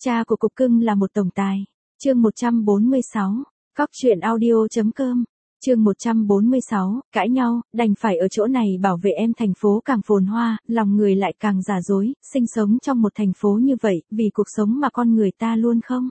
Cha của cục cưng là một tổng tài. Chương 146. Góc truyện audio.com. Chương 146, cãi nhau, đành phải ở chỗ này bảo vệ em. Thành phố càng phồn hoa, lòng người lại càng giả dối, sinh sống trong một thành phố như vậy, vì cuộc sống mà con người ta luôn không.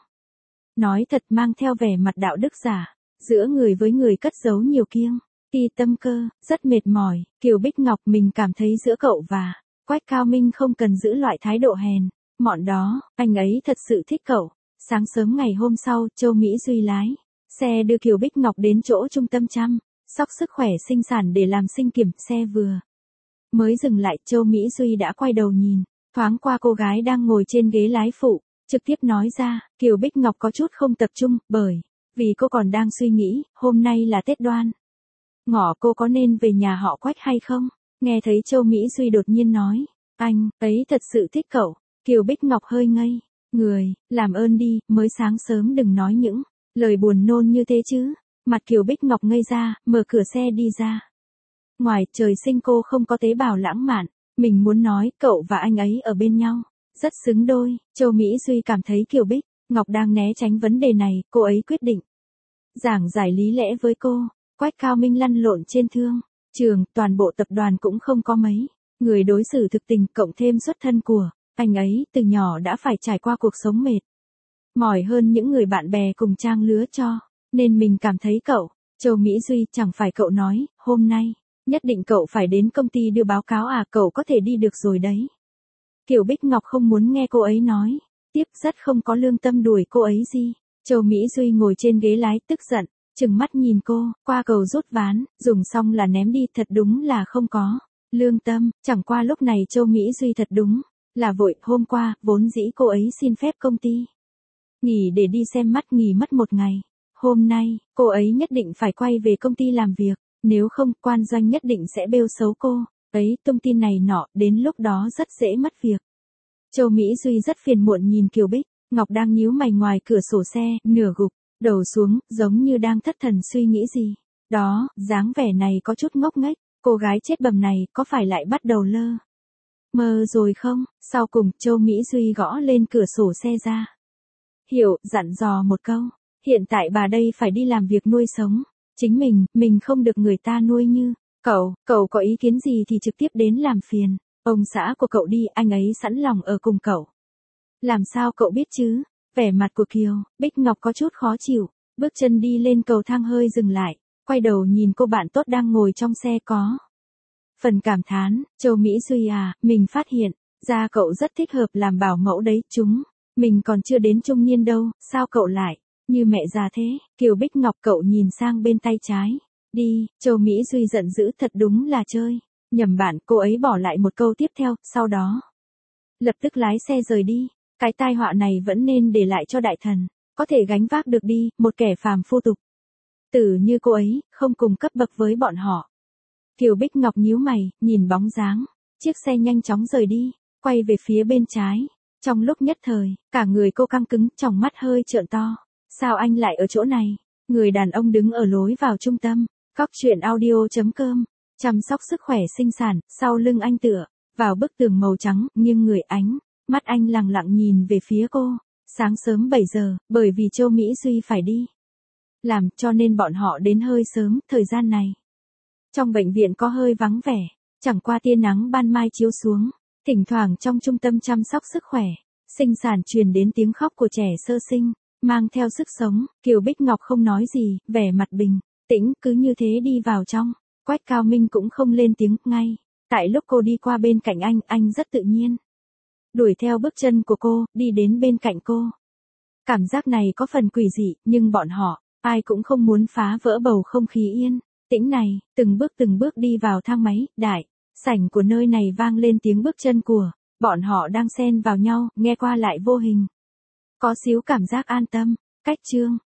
Nói thật mang theo vẻ mặt đạo đức giả, giữa người với người cất giấu nhiều kiêng, ti tâm cơ, rất mệt mỏi. Kiều Bích Ngọc mình cảm thấy giữa cậu và Quách Cao Minh không cần giữ loại thái độ hèn mọn đó, anh ấy thật sự thích cậu. Sáng sớm ngày hôm sau, Châu Mỹ Duy lái xe đưa Kiều Bích Ngọc đến chỗ trung tâm chăm sóc sức khỏe sinh sản để làm sinh kiểm. Xe vừa mới dừng lại, Châu Mỹ Duy đã quay đầu nhìn thoáng qua cô gái đang ngồi trên ghế lái phụ, trực tiếp nói ra. Kiều Bích Ngọc có chút không tập trung, bởi vì cô còn đang suy nghĩ, hôm nay là Tết Đoan Ngọ, cô có nên về nhà họ Quách hay không? Nghe thấy Châu Mỹ Duy đột nhiên nói, anh ấy thật sự thích cậu. Kiều Bích Ngọc hơi ngây người, làm ơn đi, mới sáng sớm đừng nói những lời buồn nôn như thế chứ. Mặt Kiều Bích Ngọc ngây ra, mở cửa xe đi ra. Ngoài trời sinh cô không có tế bào lãng mạn, mình muốn nói cậu và anh ấy ở bên nhau rất xứng đôi. Châu Mỹ Duy cảm thấy Kiều Bích Ngọc đang né tránh vấn đề này, cô ấy quyết định giảng giải lý lẽ với cô. Quách Cao Minh lăn lộn trên thương trường, toàn bộ tập đoàn cũng không có mấy người đối xử thực tình, cộng thêm xuất thân của anh ấy từ nhỏ đã phải trải qua cuộc sống mệt mỏi hơn những người bạn bè cùng trang lứa, cho nên mình cảm thấy cậu. Châu Mỹ Duy, chẳng phải cậu nói hôm nay nhất định cậu phải đến công ty đưa báo cáo à? Cậu có thể đi được rồi đấy. Kiều Bích Ngọc không muốn nghe cô ấy nói tiếp, rất không có lương tâm đuổi cô ấy gì. Châu Mỹ Duy ngồi trên ghế lái tức giận, trừng mắt nhìn cô, qua cầu rút ván, dùng xong là ném đi, thật đúng là không có lương tâm. Chẳng qua lúc này Châu Mỹ Duy thật đúng là vội. Hôm qua, vốn dĩ cô ấy xin phép công ty nghỉ để đi xem mắt, nghỉ mất một ngày. Hôm nay, cô ấy nhất định phải quay về công ty làm việc, nếu không, quan doanh nhất định sẽ bêu xấu cô ấy, tung tin này nọ, đến lúc đó rất dễ mất việc. Châu Mỹ Duy rất phiền muộn nhìn Kiều Bích Ngọc đang nhíu mày ngoài cửa sổ xe, nửa gục đầu xuống, giống như đang thất thần suy nghĩ gì đó, dáng vẻ này có chút ngốc nghếch. Cô gái chết bầm này có phải lại bắt đầu lơ mơ rồi không? Sau cùng, Châu Mỹ Duy gõ lên cửa sổ xe ra hiệu, dặn dò một câu, hiện tại bà đây phải đi làm việc nuôi sống chính mình không được người ta nuôi như cậu có ý kiến gì thì trực tiếp đến làm phiền ông xã của cậu đi, anh ấy sẵn lòng ở cùng cậu. Làm sao cậu biết chứ? Vẻ mặt của Kiều Bích Ngọc có chút khó chịu, bước chân đi lên cầu thang hơi dừng lại, quay đầu nhìn cô bạn tốt đang ngồi trong xe, có phần cảm thán. Châu Mỹ Duy à, mình phát hiện ra cậu rất thích hợp làm bảo mẫu đấy, mình còn chưa đến trung niên đâu, sao cậu lại như mẹ già thế? Kiều Bích Ngọc, cậu nhìn sang bên tay trái đi. Châu Mỹ Duy giận dữ, thật đúng là chơi nhầm bạn. Cô ấy bỏ lại một câu tiếp theo, sau đó lập tức lái xe rời đi. Cái tai họa này vẫn nên để lại cho đại thần có thể gánh vác được đi, một kẻ phàm phu tục tử như cô ấy không cùng cấp bậc với bọn họ. Kiều Bích Ngọc nhíu mày, nhìn bóng dáng chiếc xe nhanh chóng rời đi, quay về phía bên trái. Trong lúc nhất thời, cả người cô căng cứng, tròng mắt hơi trợn to. Sao anh lại ở chỗ này? Người đàn ông đứng ở lối vào trung tâm góc truyện audio.com chăm sóc sức khỏe sinh sản, sau lưng anh tựa vào bức tường màu trắng, nghiêng người, ánh mắt anh lặng lặng nhìn về phía cô. Sáng sớm 7 giờ, bởi vì Châu Mỹ Duy phải đi làm cho nên bọn họ đến hơi sớm. Thời gian này trong bệnh viện có hơi vắng vẻ, chẳng qua tia nắng ban mai chiếu xuống, thỉnh thoảng trong trung tâm chăm sóc sức khỏe sinh sản truyền đến tiếng khóc của trẻ sơ sinh, mang theo sức sống. Kiều Bích Ngọc không nói gì, vẻ mặt bình tĩnh, cứ như thế đi vào trong. Quách Cao Minh cũng không lên tiếng. Ngay tại lúc cô đi qua bên cạnh anh rất tự nhiên đuổi theo bước chân của cô, đi đến bên cạnh cô. Cảm giác này có phần quỷ dị, nhưng bọn họ ai cũng không muốn phá vỡ bầu không khí yên tĩnh này. Từng bước đi vào thang máy, đại sảnh của nơi này vang lên tiếng bước chân của bọn họ đang xen vào nhau, nghe qua lại vô hình có xíu cảm giác an tâm. Cách chương